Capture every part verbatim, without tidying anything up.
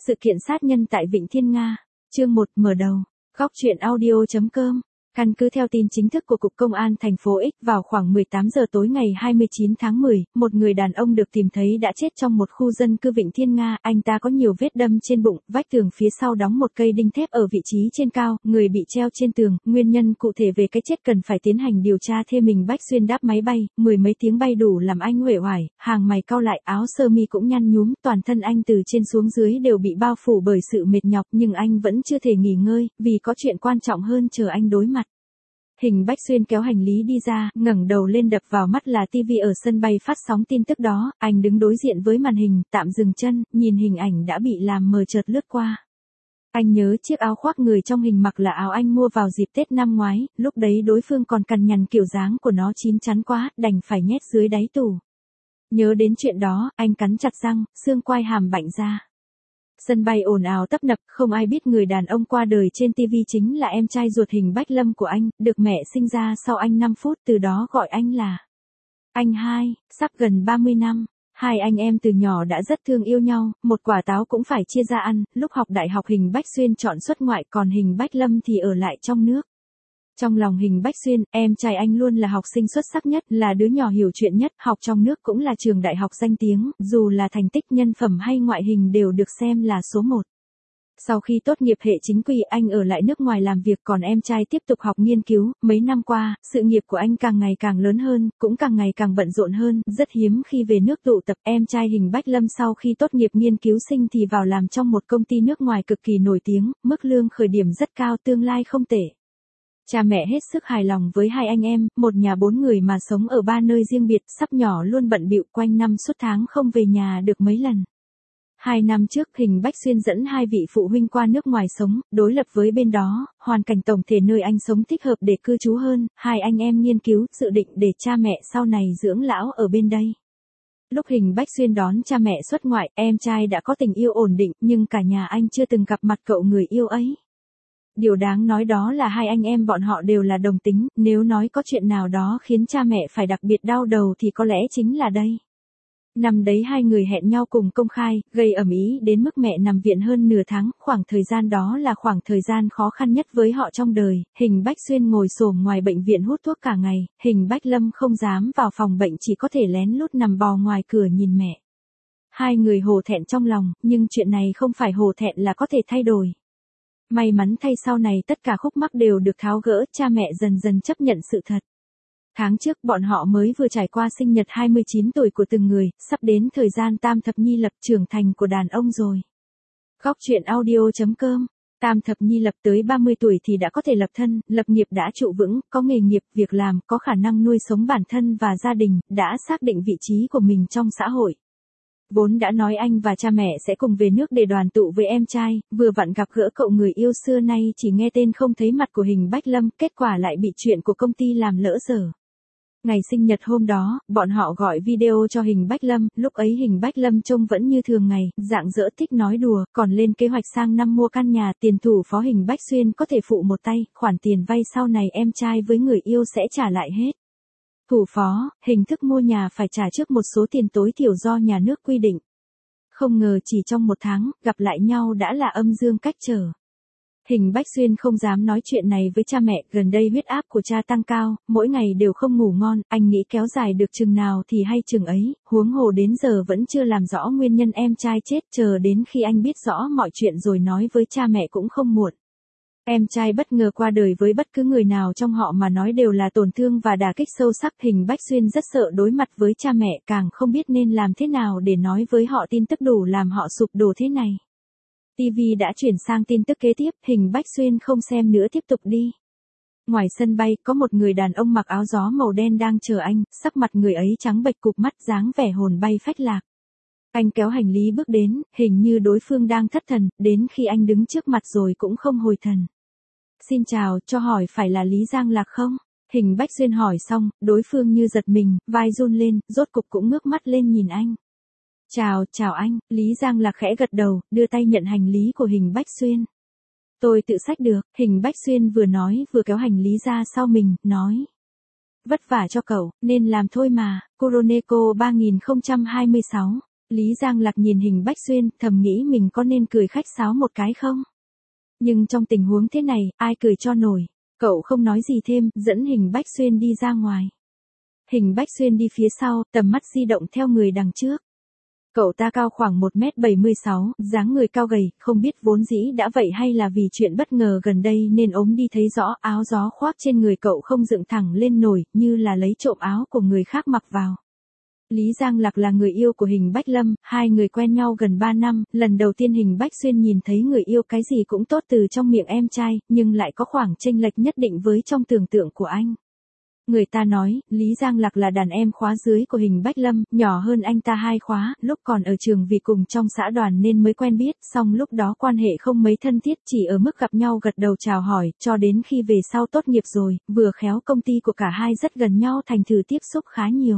Sự kiện sát nhân tại Vịnh Thiên Nga. Chương một mở đầu. Góc truyện audio.com. Căn cứ theo tin chính thức của Cục Công an thành phố X, vào khoảng mười tám giờ tối ngày hai mươi chín tháng mười, một người đàn ông được tìm thấy đã chết trong một khu dân cư Vịnh Thiên Nga. Anh ta có nhiều vết đâm trên bụng, vách tường phía sau đóng một cây đinh thép ở vị trí trên cao, người bị treo trên tường. Nguyên nhân cụ thể về cái chết cần phải tiến hành điều tra thêm. Mình Bách Xuyên đáp máy bay, mười mấy tiếng bay đủ làm anh uể oải, hàng mày cau lại, áo sơ mi cũng nhăn nhúm, toàn thân anh từ trên xuống dưới đều bị bao phủ bởi sự mệt nhọc, nhưng anh vẫn chưa thể nghỉ ngơi, vì có chuyện quan trọng hơn chờ anh đối mặt. Hình Bách Xuyên kéo hành lý đi ra, ngẩng đầu lên, đập vào mắt là tivi ở sân bay phát sóng tin tức đó. Anh đứng đối diện với màn hình, tạm dừng chân, nhìn hình ảnh đã bị làm mờ chợt lướt qua. Anh nhớ chiếc áo khoác người trong hình mặc là áo anh mua vào dịp Tết năm ngoái, lúc đấy đối phương còn cằn nhằn, kiểu dáng của nó chín chắn quá, đành phải nhét dưới đáy tủ. Nhớ đến chuyện đó, anh cắn chặt răng, xương quai hàm bạnh ra. Sân bay ồn ào tấp nập, không ai biết người đàn ông qua đời trên ti vi chính là em trai ruột Hình Bách Lâm của anh, được mẹ sinh ra sau anh năm phút, từ đó gọi anh là anh hai. Sắp gần ba mươi năm, hai anh em từ nhỏ đã rất thương yêu nhau, một quả táo cũng phải chia ra ăn. Lúc học đại học Hình Bách Xuyên chọn xuất ngoại, còn Hình Bách Lâm thì ở lại trong nước. Trong lòng Hình Bách Xuyên, em trai anh luôn là học sinh xuất sắc nhất, là đứa nhỏ hiểu chuyện nhất, học trong nước cũng là trường đại học danh tiếng, dù là thành tích, nhân phẩm hay ngoại hình đều được xem là số một. Sau khi tốt nghiệp hệ chính quy, anh ở lại nước ngoài làm việc, còn em trai tiếp tục học nghiên cứu. Mấy năm qua, sự nghiệp của anh càng ngày càng lớn hơn, cũng càng ngày càng bận rộn hơn, rất hiếm khi về nước tụ tập. Em trai Hình Bách Lâm sau khi tốt nghiệp nghiên cứu sinh thì vào làm trong một công ty nước ngoài cực kỳ nổi tiếng, mức lương khởi điểm rất cao, tương lai không tệ. Cha mẹ hết sức hài lòng với hai anh em, một nhà bốn người mà sống ở ba nơi riêng biệt, sắp nhỏ luôn bận bịu, quanh năm suốt tháng không về nhà được mấy lần. Hai năm trước, Hình Bách Xuyên dẫn hai vị phụ huynh qua nước ngoài sống, đối lập với bên đó, hoàn cảnh tổng thể nơi anh sống thích hợp để cư trú hơn. Hai anh em nghiên cứu, dự định để cha mẹ sau này dưỡng lão ở bên đây. Lúc Hình Bách Xuyên đón cha mẹ xuất ngoại, em trai đã có tình yêu ổn định, nhưng cả nhà anh chưa từng gặp mặt cậu người yêu ấy. Điều đáng nói đó là hai anh em bọn họ đều là đồng tính, nếu nói có chuyện nào đó khiến cha mẹ phải đặc biệt đau đầu thì có lẽ chính là đây. Năm đấy hai người hẹn nhau cùng công khai, gây ầm ĩ đến mức mẹ nằm viện hơn nửa tháng, khoảng thời gian đó là khoảng thời gian khó khăn nhất với họ trong đời. Hình Bách Xuyên ngồi xổm ngoài bệnh viện hút thuốc cả ngày, Hình Bách Lâm không dám vào phòng bệnh, chỉ có thể lén lút nằm bò ngoài cửa nhìn mẹ. Hai người hổ thẹn trong lòng, nhưng chuyện này không phải hổ thẹn là có thể thay đổi. May mắn thay sau này tất cả khúc mắc đều được tháo gỡ, cha mẹ dần dần chấp nhận sự thật. Tháng trước bọn họ mới vừa trải qua sinh nhật hai mươi chín tuổi của từng người, sắp đến thời gian tam thập nhi lập, trưởng thành của đàn ông rồi. Góc truyện audio.com. Tam thập nhi lập tới ba mươi tuổi thì đã có thể lập thân, lập nghiệp, đã trụ vững, có nghề nghiệp, việc làm, có khả năng nuôi sống bản thân và gia đình, đã xác định vị trí của mình trong xã hội. Vốn đã nói anh và cha mẹ sẽ cùng về nước để đoàn tụ với em trai, vừa vặn gặp gỡ cậu người yêu xưa nay chỉ nghe tên không thấy mặt của Hình Bách Lâm, kết quả lại bị chuyện của công ty làm lỡ dở. Ngày sinh nhật hôm đó, bọn họ gọi video cho Hình Bách Lâm, lúc ấy Hình Bách Lâm trông vẫn như thường ngày, rạng rỡ, thích nói đùa, còn lên kế hoạch sang năm mua căn nhà. Tiền thủ phó Hình Bách Xuyên có thể phụ một tay, khoản tiền vay sau này em trai với người yêu sẽ trả lại hết. Thủ phó, hình thức mua nhà phải trả trước một số tiền tối thiểu do nhà nước quy định. Không ngờ chỉ trong một tháng, gặp lại nhau đã là âm dương cách trở. Hình Bách Xuyên không dám nói chuyện này với cha mẹ, gần đây huyết áp của cha tăng cao, mỗi ngày đều không ngủ ngon, anh nghĩ kéo dài được chừng nào thì hay chừng ấy, huống hồ đến giờ vẫn chưa làm rõ nguyên nhân em trai chết, chờ đến khi anh biết rõ mọi chuyện rồi nói với cha mẹ cũng không muộn. Em trai bất ngờ qua đời với bất cứ người nào trong họ mà nói đều là tổn thương và đả kích sâu sắc. Hình Bách Xuyên rất sợ đối mặt với cha mẹ, càng không biết nên làm thế nào để nói với họ tin tức đủ làm họ sụp đổ thế này. ti vi đã chuyển sang tin tức kế tiếp, Hình Bách Xuyên không xem nữa, tiếp tục đi. Ngoài sân bay, có một người đàn ông mặc áo gió màu đen đang chờ anh, sắc mặt người ấy trắng bệch, cụp mắt, dáng vẻ hồn bay phách lạc. Anh kéo hành lý bước đến, hình như đối phương đang thất thần, đến khi anh đứng trước mặt rồi cũng không hồi thần. Xin chào, cho hỏi phải là Lý Giang Lạc không? Hình Bách Xuyên hỏi xong, đối phương như giật mình, vai run lên, rốt cục cũng ngước mắt lên nhìn anh. Chào, chào anh. Lý Giang Lạc khẽ gật đầu, đưa tay nhận hành lý của Hình Bách Xuyên. Tôi tự xách được. Hình Bách Xuyên vừa nói vừa kéo hành lý ra sau mình, nói. Vất vả cho cậu, nên làm thôi mà. Kuroneko ba nghìn không trăm hai mươi sáu. Lý Giang Lạc nhìn Hình Bách Xuyên, thầm nghĩ mình có nên cười khách sáo một cái không? Nhưng trong tình huống thế này, ai cười cho nổi. Cậu không nói gì thêm, dẫn Hình Bách Xuyên đi ra ngoài. Hình Bách Xuyên đi phía sau, tầm mắt di động theo người đằng trước. Cậu ta cao khoảng một mét bảy mươi sáu, dáng người cao gầy, không biết vốn dĩ đã vậy hay là vì chuyện bất ngờ gần đây nên ốm đi thấy rõ, áo gió khoác trên người cậu không dựng thẳng lên nổi, như là lấy trộm áo của người khác mặc vào. Lý Giang Lạc là người yêu của Hình Bách Lâm, hai người quen nhau gần ba năm, lần đầu tiên Hình Bách Xuyên nhìn thấy người yêu cái gì cũng tốt từ trong miệng em trai, nhưng lại có khoảng chênh lệch nhất định với trong tưởng tượng của anh. Người ta nói, Lý Giang Lạc là đàn em khóa dưới của Hình Bách Lâm, nhỏ hơn anh ta hai khóa, lúc còn ở trường vì cùng trong xã đoàn nên mới quen biết, song lúc đó quan hệ không mấy thân thiết, chỉ ở mức gặp nhau gật đầu chào hỏi, cho đến khi về sau tốt nghiệp rồi, vừa khéo công ty của cả hai rất gần nhau thành thử tiếp xúc khá nhiều.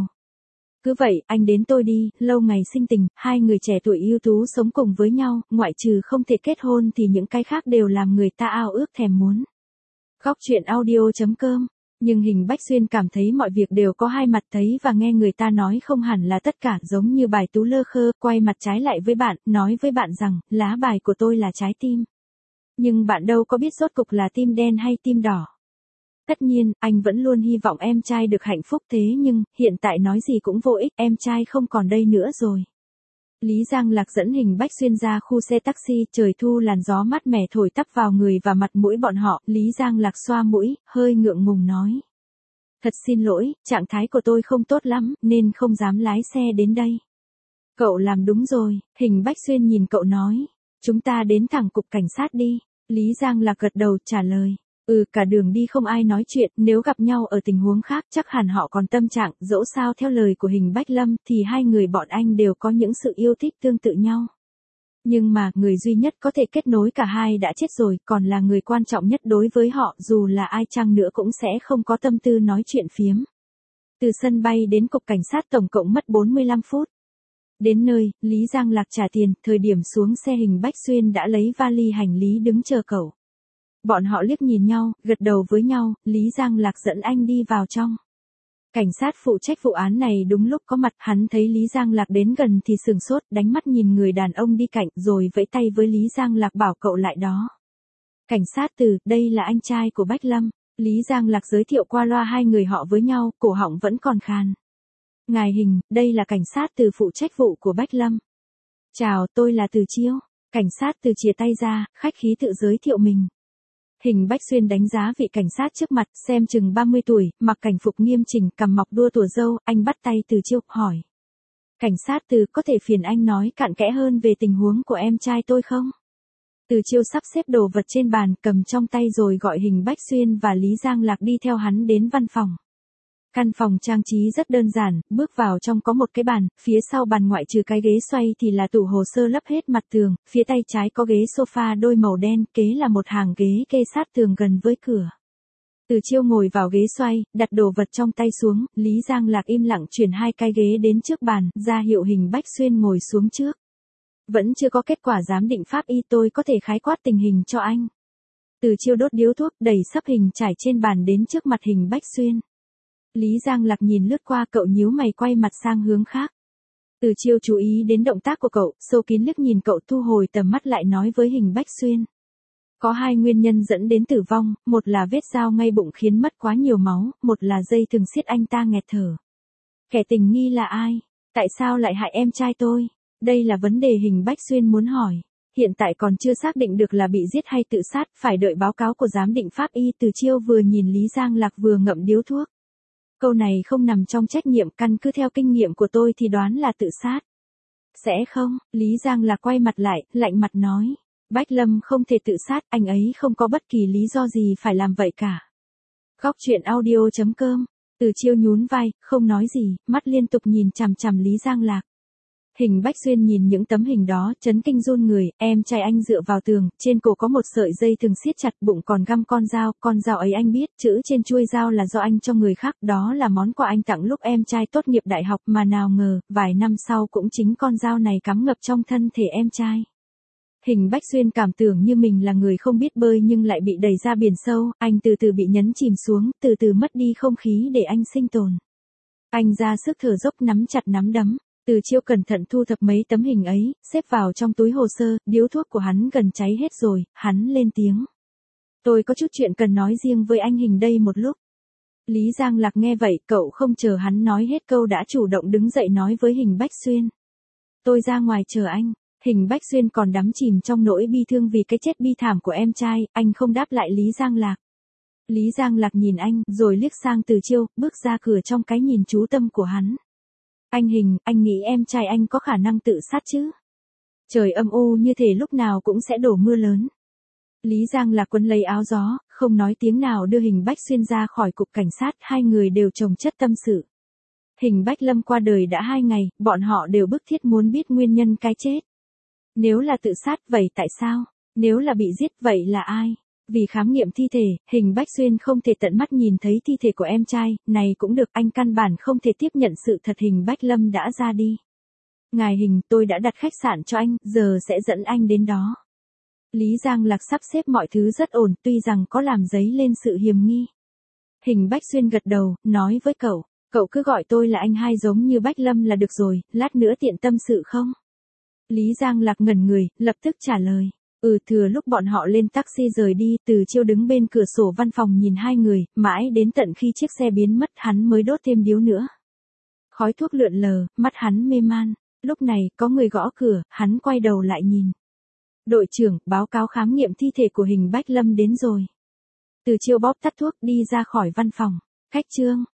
Cứ vậy, anh đến tôi đi, lâu ngày sinh tình, hai người trẻ tuổi ưu tú sống cùng với nhau, ngoại trừ không thể kết hôn thì những cái khác đều làm người ta ao ước thèm muốn. Góc truyện audio chấm com. Nhưng Hình Bách Xuyên cảm thấy mọi việc đều có hai mặt, thấy và nghe người ta nói không hẳn là tất cả, giống như bài tú lơ khơ, quay mặt trái lại với bạn, nói với bạn rằng, lá bài của tôi là trái tim. Nhưng bạn đâu có biết rốt cục là tim đen hay tim đỏ. Tất nhiên, anh vẫn luôn hy vọng em trai được hạnh phúc thế nhưng, hiện tại nói gì cũng vô ích, em trai không còn đây nữa rồi. Lý Giang Lạc dẫn Hình Bách Xuyên ra khu xe taxi, trời thu làn gió mát mẻ thổi tắp vào người và mặt mũi bọn họ, Lý Giang Lạc xoa mũi, hơi ngượng ngùng nói. Thật xin lỗi, trạng thái của tôi không tốt lắm, nên không dám lái xe đến đây. Cậu làm đúng rồi, Hình Bách Xuyên nhìn cậu nói. Chúng ta đến thẳng cục cảnh sát đi. Lý Giang Lạc gật đầu trả lời. Ừ, cả đường đi không ai nói chuyện, nếu gặp nhau ở tình huống khác chắc hẳn họ còn tâm trạng, dẫu sao theo lời của Hình Bách Lâm thì hai người bọn anh đều có những sự yêu thích tương tự nhau. Nhưng mà, người duy nhất có thể kết nối cả hai đã chết rồi, còn là người quan trọng nhất đối với họ, dù là ai chăng nữa cũng sẽ không có tâm tư nói chuyện phiếm. Từ sân bay đến cục cảnh sát tổng cộng mất bốn mươi lăm phút. Đến nơi, Lý Giang Lạc trả tiền, thời điểm xuống xe Hình Bách Xuyên đã lấy vali hành lý đứng chờ cậu. Bọn họ liếc nhìn nhau, gật đầu với nhau, Lý Giang Lạc dẫn anh đi vào trong. Cảnh sát phụ trách vụ án này đúng lúc có mặt, hắn thấy Lý Giang Lạc đến gần thì sừng sốt, đánh mắt nhìn người đàn ông đi cạnh, rồi vẫy tay với Lý Giang Lạc bảo cậu lại đó. Cảnh sát Từ, đây là anh trai của Bách Lâm. Lý Giang Lạc giới thiệu qua loa hai người họ với nhau, cổ họng vẫn còn khàn. Ngài Hình, đây là cảnh sát Từ phụ trách vụ của Bách Lâm. Chào, tôi là Từ Chiêu. Cảnh sát Từ chìa tay ra, khách khí tự giới thiệu mình. Hình Bách Xuyên đánh giá vị cảnh sát trước mặt, xem chừng ba mươi tuổi, mặc cảnh phục nghiêm chỉnh, cằm mọc đua tủa râu, anh bắt tay Từ Chiêu, hỏi. Cảnh sát Từ, có thể phiền anh nói cặn kẽ hơn về tình huống của em trai tôi không? Từ Chiêu sắp xếp đồ vật trên bàn, cầm trong tay rồi gọi Hình Bách Xuyên và Lý Giang Lạc đi theo hắn đến văn phòng. Căn phòng trang trí rất đơn giản, bước vào trong có một cái bàn, phía sau bàn ngoại trừ cái ghế xoay thì là tủ hồ sơ lấp hết mặt tường, phía tay trái có ghế sofa đôi màu đen, kế là một hàng ghế kê sát tường gần với cửa. Từ Chiêu ngồi vào ghế xoay, đặt đồ vật trong tay xuống, Lý Giang Lạc im lặng chuyển hai cái ghế đến trước bàn, ra hiệu Hình Bách Xuyên ngồi xuống trước. Vẫn chưa có kết quả giám định pháp y, tôi có thể khái quát tình hình cho anh. Từ Chiêu đốt điếu thuốc, đẩy sấp hình trải trên bàn đến trước mặt Hình Bách Xuyên. Lý Giang Lạc nhìn lướt qua cậu, nhíu mày quay mặt sang hướng khác. Từ Chiêu chú ý đến động tác của cậu, sâu kín liếc nhìn cậu, thu hồi tầm mắt lại nói với Hình Bách Xuyên. Có hai nguyên nhân dẫn đến tử vong, một là vết dao ngay bụng khiến mất quá nhiều máu, một là dây thừng siết anh ta nghẹt thở. Kẻ tình nghi là ai? Tại sao lại hại em trai tôi? Đây là vấn đề Hình Bách Xuyên muốn hỏi. Hiện tại còn chưa xác định được là bị giết hay tự sát, phải đợi báo cáo của giám định pháp y. Từ Chiêu vừa nhìn Lý Giang Lạc vừa ngậm điếu thuốc. Câu này không nằm trong trách nhiệm, căn cứ theo kinh nghiệm của tôi thì đoán là tự sát. Sẽ không, Lý Giang Lạc quay mặt lại, lạnh mặt nói. Bách Lâm không thể tự sát, anh ấy không có bất kỳ lý do gì phải làm vậy cả. Góc truyện audio chấm com. Từ Chiêu nhún vai, không nói gì, mắt liên tục nhìn chằm chằm Lý Giang Lạc. Hình Bách Xuyên nhìn những tấm hình đó, chấn kinh run người, em trai anh dựa vào tường, trên cổ có một sợi dây thừng siết chặt, bụng còn găm con dao, con dao ấy anh biết, chữ trên chuôi dao là do anh cho người khác, đó là món quà anh tặng lúc em trai tốt nghiệp đại học, mà nào ngờ, vài năm sau cũng chính con dao này cắm ngập trong thân thể em trai. Hình Bách Xuyên cảm tưởng như mình là người không biết bơi nhưng lại bị đẩy ra biển sâu, anh từ từ bị nhấn chìm xuống, từ từ mất đi không khí để anh sinh tồn. Anh ra sức thở dốc, nắm chặt nắm đấm. Từ Chiêu cẩn thận thu thập mấy tấm hình ấy, xếp vào trong túi hồ sơ, điếu thuốc của hắn gần cháy hết rồi, hắn lên tiếng. Tôi có chút chuyện cần nói riêng với anh Hình đây một lúc. Lý Giang Lạc nghe vậy, cậu không chờ hắn nói hết câu đã chủ động đứng dậy nói với Hình Bách Xuyên. Tôi ra ngoài chờ anh. Hình Bách Xuyên còn đắm chìm trong nỗi bi thương vì cái chết bi thảm của em trai, anh không đáp lại Lý Giang Lạc. Lý Giang Lạc nhìn anh, rồi liếc sang Từ Chiêu, bước ra cửa trong cái nhìn chú tâm của hắn. Anh Hình, anh nghĩ em trai anh có khả năng tự sát chứ? Trời âm u như thể lúc nào cũng sẽ đổ mưa lớn. Lý Giang Lạc quấn lấy áo gió, không nói tiếng nào đưa Hình Bách Xuyên ra khỏi cục cảnh sát, hai người đều chồng chất tâm sự. Hình Bách Lâm qua đời đã hai ngày, bọn họ đều bức thiết muốn biết nguyên nhân cái chết. Nếu là tự sát vậy tại sao? Nếu là bị giết vậy là ai? Vì khám nghiệm thi thể, Hình Bách Xuyên không thể tận mắt nhìn thấy thi thể của em trai, này cũng được, anh căn bản không thể tiếp nhận sự thật Hình Bách Lâm đã ra đi. Ngài Hình, tôi đã đặt khách sạn cho anh, giờ sẽ dẫn anh đến đó. Lý Giang Lạc sắp xếp mọi thứ rất ổn, tuy rằng có làm dấy lên sự hiềm nghi. Hình Bách Xuyên gật đầu, nói với cậu, cậu cứ gọi tôi là anh hai giống như Bách Lâm là được rồi, lát nữa tiện tâm sự không? Lý Giang Lạc ngẩn người, lập tức trả lời. Ừ, thừa lúc bọn họ lên taxi rời đi, Từ Chiêu đứng bên cửa sổ văn phòng nhìn hai người, mãi đến tận khi chiếc xe biến mất hắn mới đốt thêm điếu nữa. Khói thuốc lượn lờ, mắt hắn mê man. Lúc này, có người gõ cửa, hắn quay đầu lại nhìn. Đội trưởng, báo cáo khám nghiệm thi thể của Hình Bách Lâm đến rồi. Từ Chiêu bóp tắt thuốc đi ra khỏi văn phòng. Khách trương.